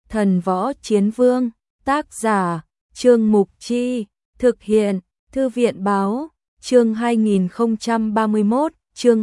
Thần Võ Chiến Vương, tác giả, Trương Mục Chi, thực hiện, Thư viện Báo, chương 2031, chương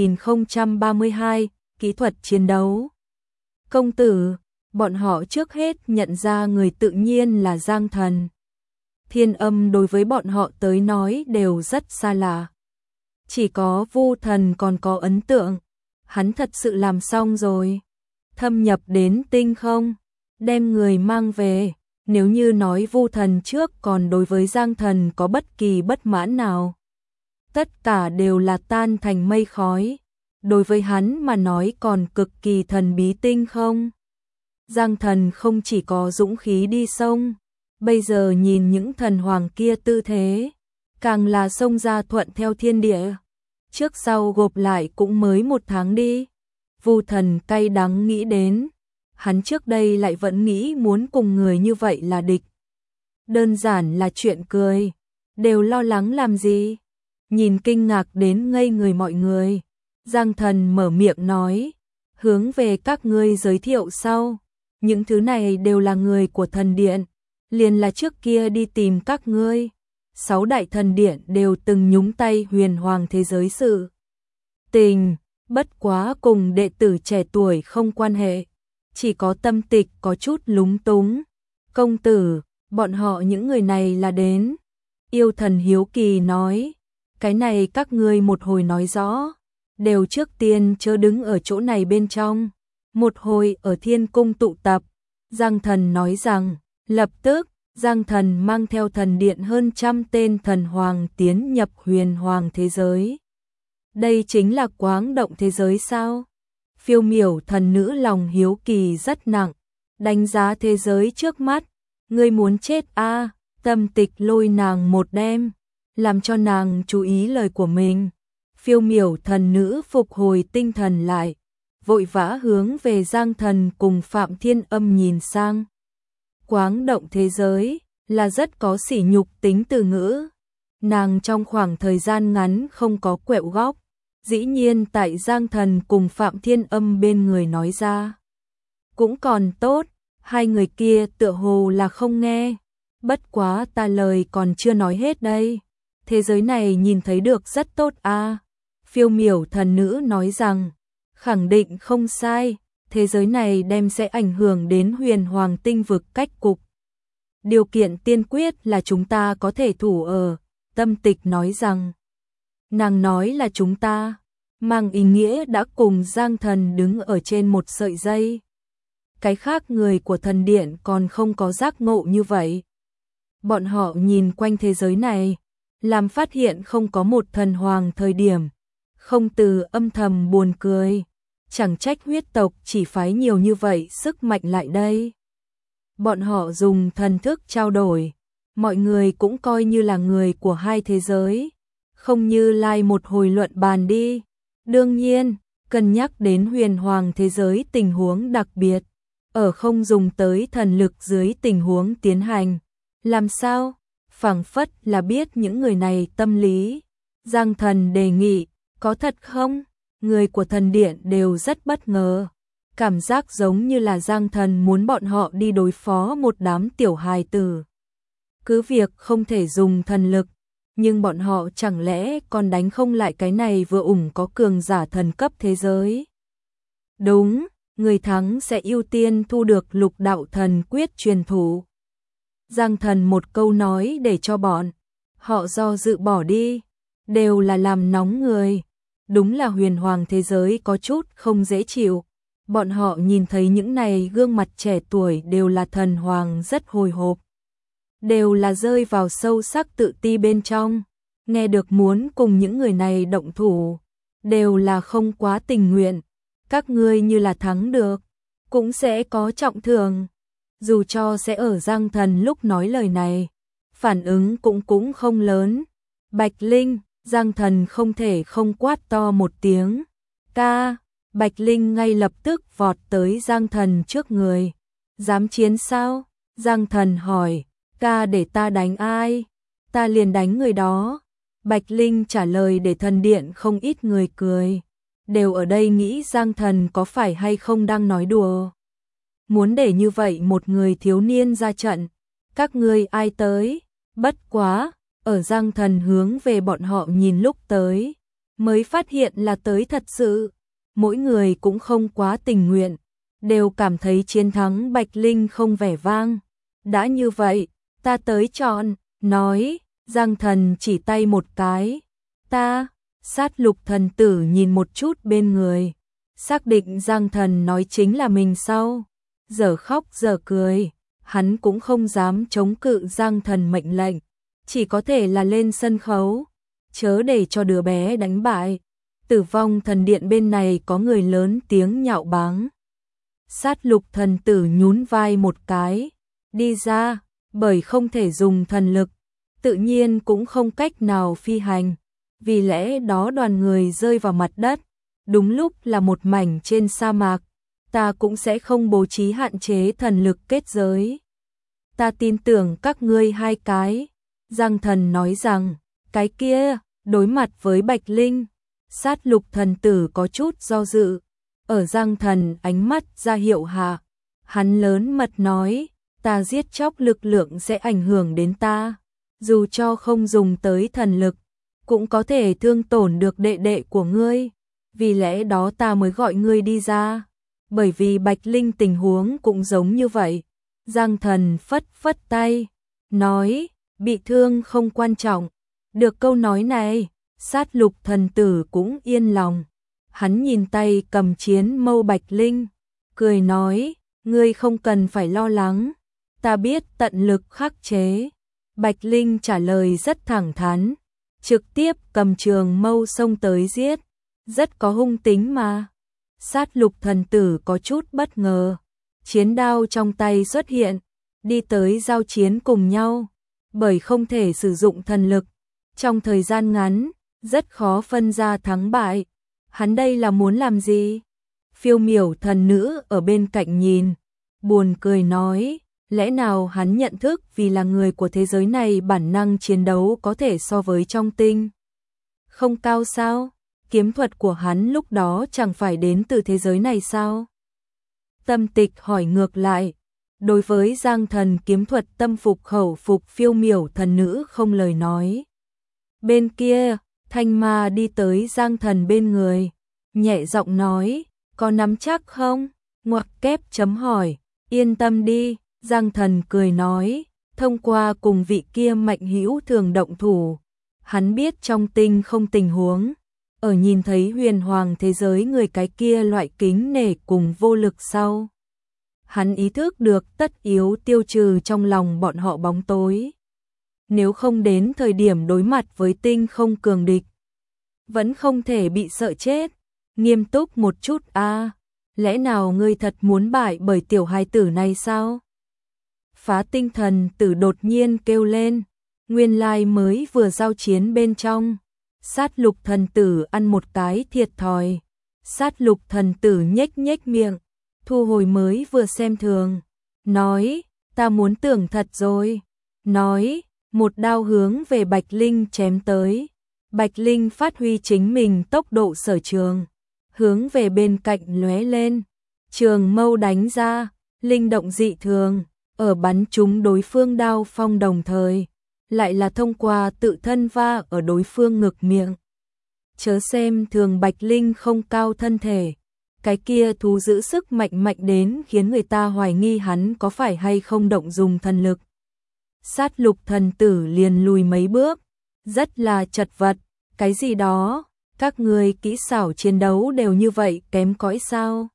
2032, kỹ thuật chiến đấu. Công tử, bọn họ trước hết nhận ra người tự nhiên là Giang Thần. Thiên Âm đối với bọn họ tới nói đều rất xa lạ. Chỉ có Vu Thần còn có ấn tượng, hắn thật sự làm xong rồi. Thâm nhập đến tinh không, đem người mang về. Nếu như nói Vu Thần trước còn đối với Giang Thần có bất kỳ bất mãn nào, tất cả đều là tan thành mây khói. Đối với hắn mà nói còn cực kỳ thần bí tinh không. Giang Thần không chỉ có dũng khí đi sông, bây giờ nhìn những thần hoàng kia tư thế, càng là xông ra thuận theo thiên địa. Trước sau gộp lại cũng mới 1 tháng đi. Vu Thần cay đắng nghĩ đến, hắn trước đây lại vẫn nghĩ muốn cùng người như vậy là địch. Đơn giản là chuyện cười, đều lo lắng làm gì. Nhìn kinh ngạc đến ngây người mọi người, Giang Thần mở miệng nói, hướng về các ngươi giới thiệu sau. Những thứ này đều là người của thần điện, liền là trước kia đi tìm các ngươi. 6 đại thần điện đều từng nhúng tay huyền hoàng thế giới sự tình, bất quá cùng đệ tử trẻ tuổi không quan hệ. Chỉ có Tâm Tịch có chút lúng túng. Công tử, bọn họ những người này là đến. Yêu Thần hiếu kỳ nói, cái này các ngươi một hồi nói rõ, đều trước tiên chớ đứng ở chỗ này bên trong, một hồi ở thiên cung tụ tập. Giang Thần nói rằng, lập tức, Giang Thần mang theo thần điện hơn 100 tên thần hoàng tiến nhập huyền hoàng thế giới. Đây chính là Quáng Động thế giới sao? Phiêu Miểu thần nữ lòng hiếu kỳ rất nặng, đánh giá thế giới trước mắt. Ngươi muốn chết a? Tâm Tịch lôi nàng một đêm, làm cho nàng chú ý lời của mình. Phiêu Miểu thần nữ phục hồi tinh thần lại, vội vã hướng về Giang Thần cùng Phạm Thiên Âm nhìn sang. Quáng Động thế giới là rất có sỉ nhục tính từ ngữ. Nàng trong khoảng thời gian ngắn không có quẹo góc, dĩ nhiên tại Giang Thần cùng Phạm Thiên Âm bên người nói ra. Cũng còn tốt, hai người kia tựa hồ là không nghe. Bất quá ta lời còn chưa nói hết đây. Thế giới này nhìn thấy được rất tốt a. Phiêu Miểu thần nữ nói rằng, khẳng định không sai, thế giới này đem sẽ ảnh hưởng đến huyền hoàng tinh vực cách cục. Điều kiện tiên quyết là chúng ta có thể thủ ở. Tâm Tịch nói rằng, nàng nói là chúng ta, mang ý nghĩa đã cùng Giang Thần đứng ở trên một sợi dây. Cái khác người của thần điện còn không có giác ngộ như vậy. Bọn họ nhìn quanh thế giới này, làm phát hiện không có một thần hoàng thời điểm, không từ âm thầm buồn cười. Chẳng trách huyết tộc chỉ phái nhiều như vậy sức mạnh lại đây. Bọn họ dùng thần thức trao đổi, mọi người cũng coi như là người của hai thế giới, không như lai một hồi luận bàn đi. Đương nhiên, cân nhắc đến huyền hoàng thế giới tình huống đặc biệt, ở không dùng tới thần lực dưới tình huống tiến hành. Làm sao? Phảng phất là biết những người này tâm lý. Giang Thần đề nghị, có thật không? Người của thần điện đều rất bất ngờ. Cảm giác giống như là Giang Thần muốn bọn họ đi đối phó một đám tiểu hài tử. Cứ việc không thể dùng thần lực, nhưng bọn họ chẳng lẽ còn đánh không lại cái này vừa ủng có cường giả thần cấp thế giới. Đúng, người thắng sẽ ưu tiên thu được lục đạo thần quyết truyền thủ. Giang Thần một câu nói để cho bọn họ do dự bỏ đi, đều là làm nóng người. Đúng là huyền hoàng thế giới có chút không dễ chịu. Bọn họ nhìn thấy những này gương mặt trẻ tuổi đều là thần hoàng rất hồi hộp. Đều là rơi vào sâu sắc tự ti bên trong. Nghe được muốn cùng những người này động thủ, đều là không quá tình nguyện. Các ngươi như là thắng được, cũng sẽ có trọng thưởng. Dù cho sẽ ở Giang Thần lúc nói lời này, phản ứng cũng không lớn. Bạch Linh, Giang Thần không thể không quát to một tiếng. Ca, Bạch Linh ngay lập tức vọt tới Giang Thần trước người. Dám chiến sao? Giang Thần hỏi, ca để ta đánh ai? Ta liền đánh người đó. Bạch Linh trả lời để thần điện không ít người cười. Đều ở đây nghĩ Giang Thần có phải hay không đang nói đùa. muốn để như vậy một người thiếu niên ra trận, các ngươi ai tới? Bất quá, ở Giang Thần hướng về bọn họ nhìn lúc tới, mới phát hiện là tới thật sự, mỗi người cũng không quá tình nguyện, đều cảm thấy chiến thắng Bạch Linh không vẻ vang. Đã như vậy, ta tới chọn, nói, Giang Thần chỉ tay một cái, ta, Sát Lục thần tử nhìn một chút bên người, xác định Giang Thần nói chính là mình sau, giờ khóc giờ cười, hắn cũng không dám chống cự Giang Thần mệnh lệnh, chỉ có thể là lên sân khấu, chớ để cho đứa bé đánh bại. Tử Vong thần điện bên này có người lớn tiếng nhạo báng. Sát Lục thần tử nhún vai một cái, đi ra, bởi không thể dùng thần lực, tự nhiên cũng không cách nào phi hành, vì lẽ đó đoàn người rơi vào mặt đất, đúng lúc là một mảnh trên sa mạc, ta cũng sẽ không bố trí hạn chế thần lực kết giới. Ta tin tưởng các ngươi hai cái. Giang Thần nói rằng, cái kia, đối mặt với Bạch Linh, Sát Lục thần tử có chút do dự, ở Giang Thần ánh mắt ra hiệu hạ, hắn lớn mật nói, ta giết chóc lực lượng sẽ ảnh hưởng đến ta, dù cho không dùng tới thần lực, cũng có thể thương tổn được đệ đệ của ngươi, vì lẽ đó ta mới gọi ngươi đi ra, bởi vì Bạch Linh tình huống cũng giống như vậy. Giang Thần phất phất tay, nói, bị thương không quan trọng. Được câu nói này, Sát Lục thần tử cũng yên lòng. Hắn nhìn tay cầm chiến mâu Bạch Linh, cười nói, ngươi không cần phải lo lắng, ta biết tận lực khắc chế. Bạch Linh trả lời rất thẳng thắn, trực tiếp cầm trường mâu xông tới giết, rất có hung tính mà. Sát Lục thần tử có chút bất ngờ, chiến đao trong tay xuất hiện, đi tới giao chiến cùng nhau, bởi không thể sử dụng thần lực, trong thời gian ngắn, rất khó phân ra thắng bại. Hắn đây là muốn làm gì? Phiêu Miểu thần nữ ở bên cạnh nhìn, buồn cười nói, lẽ nào hắn nhận thức vì là người của thế giới này bản năng chiến đấu có thể so với trong tinh không cao sao? Kiếm thuật của hắn lúc đó chẳng phải đến từ thế giới này sao? Tâm Tịch hỏi ngược lại, đối với Giang Thần kiếm thuật tâm phục khẩu phục Phiêu Miểu thần nữ không lời nói. Bên kia, Thanh Ma đi tới Giang Thần bên người, nhẹ giọng nói, có nắm chắc không? Ngoặc kép chấm hỏi, yên tâm đi, Giang Thần cười nói, thông qua cùng vị kia mạnh hữu thường động thủ, hắn biết trong tinh không tình huống, ở nhìn thấy huyền hoàng thế giới người cái kia loại kính nể cùng vô lực sau. Hắn ý thức được tất yếu tiêu trừ trong lòng bọn họ bóng tối. Nếu không đến thời điểm đối mặt với tinh không cường địch, vẫn không thể bị sợ chết. Nghiêm túc một chút a, lẽ nào ngươi thật muốn bại bởi tiểu hài tử này sao? Phá Tinh thần tử đột nhiên kêu lên, nguyên lai mới vừa giao chiến bên trong. Sát Lục thần tử ăn một cái thiệt thòi. Sát Lục thần tử nhếch nhếch miệng, thu hồi mới vừa xem thường, nói, ta muốn tưởng thật rồi. Nói, một đao hướng về Bạch Linh chém tới. Bạch Linh phát huy chính mình tốc độ sở trường, hướng về bên cạnh lóe lên, trường mâu đánh ra, linh động dị thường, ở bắn trúng đối phương đao phong đồng thời, lại là thông qua tự thân va ở đối phương ngực miệng. Chớ xem thường Bạch Linh không cao thân thể, cái kia thú giữ sức mạnh mạnh đến khiến người ta hoài nghi hắn có phải hay không động dùng thần lực. Sát Lục thần tử liền lùi mấy bước, rất là chật vật, cái gì đó, các người kỹ xảo chiến đấu đều như vậy kém cỏi sao?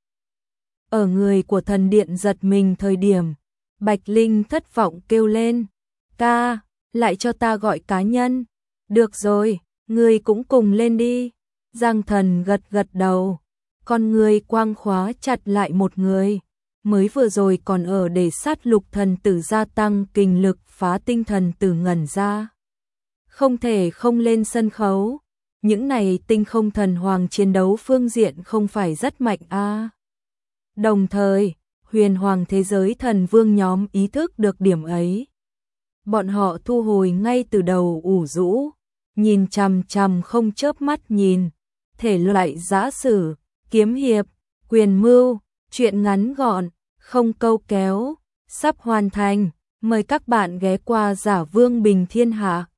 Ở người của thần điện giật mình thời điểm, Bạch Linh thất vọng kêu lên, ca, lại cho ta gọi cá nhân. Được rồi, ngươi cũng cùng lên đi. Giang Thần gật gật đầu, con người quang khóa chặt lại một người, mới vừa rồi còn ở để Sát Lục thần tử gia tăng kinh lực. Phá Tinh thần tử ngẩn ra, không thể không lên sân khấu. Những này tinh không thần hoàng chiến đấu phương diện không phải rất mạnh a. Đồng thời, huyền hoàng thế giới thần vương nhóm ý thức được điểm ấy. Bọn họ thu hồi ngay từ đầu ủ rũ, nhìn chằm chằm không chớp mắt nhìn, thể loại giã sử, kiếm hiệp, quyền mưu, chuyện ngắn gọn, không câu kéo, sắp hoàn thành. Mời các bạn ghé qua Giả Vương Bình Thiên Hạ.